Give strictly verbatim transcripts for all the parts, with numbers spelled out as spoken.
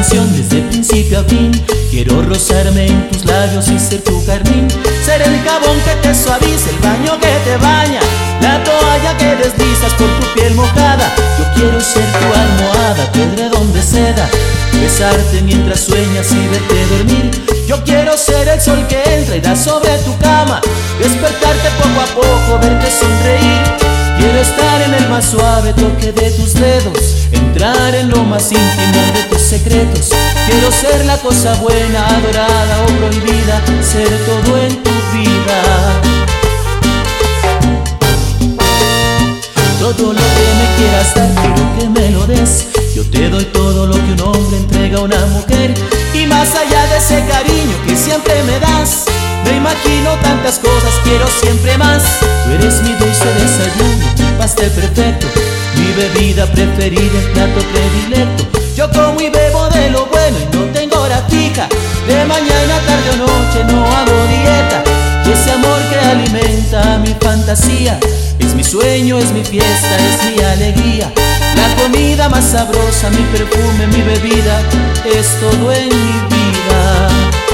atención desde principio a fin. Quiero rozarme en tus labios y ser tu carmín. Ser el jabón que te suaviza, el baño que te baña, la toalla que deslizas por tu piel mojada. Yo quiero ser tu almohada, tu edredón de seda, besarte mientras sueñas y verte dormir. Yo quiero ser el sol que entra y da sobre tu cama, despertarte poco a poco, verte sonreír. Quiero estar en el más suave toque de tus dedos, entrar en lo más íntimo de tus secretos. Quiero ser la cosa buena, adorada o prohibida, ser todo en tu vida. Todo lo que me quieras dar, quiero que me lo des. Yo te doy todo lo que un hombre entrega a una mujer, y más allá de ese cariño que siempre me das, me imagino tantas cosas, quiero siempre más. Tú eres mi dulce desayuno, mi pastel perfecto, mi bebida preferida, el plato predilecto. Yo como y bebo de lo bueno y no tengo hora fija, de mañana, tarde o noche no hago dieta. Y ese amor que alimenta mi fantasía es mi sueño, es mi fiesta, es mi alegría. La comida más sabrosa, mi perfume, mi bebida, es todo en mi vida.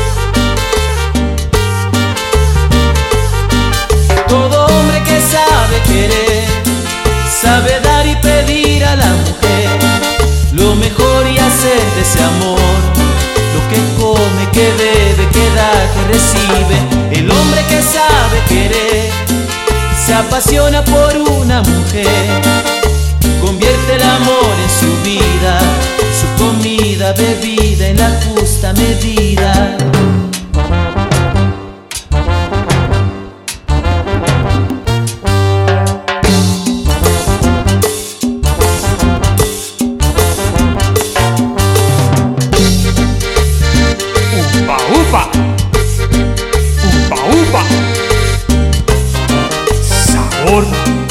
Todo hombre que sabe querer, sabe dar y pedir a la mujer lo mejor y hacer de ese amor lo que come, que bebe, que da, que recibe. El hombre que sabe querer se apasiona por una mujer, convierte el amor en su vida, su comida, bebida en la justa medida. Upa, upa, upa, upa, sabor.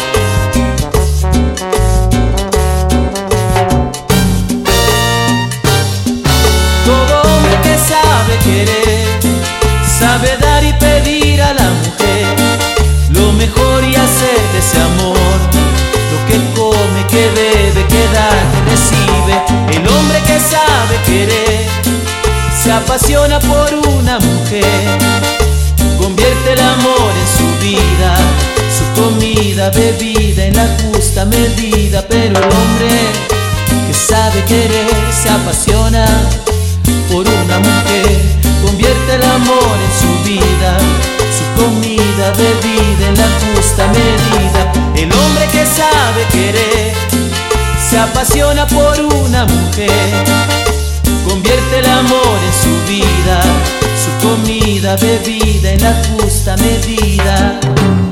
Todo hombre que sabe querer, sabe dar y pedir a la mujer lo mejor y hacer de ese amor lo que come, que bebe, que da, que recibe. El hombre que sabe querer se apasiona por una mujer, convierte el amor en su vida, su comida, bebida en la justa medida. Pero el hombre que sabe querer se apasiona por una mujer, convierte el amor en su vida, su comida, bebida en la justa medida. El hombre que sabe querer se apasiona por una mujer, convierte el amor en su vida, su comida, bebida en la justa medida.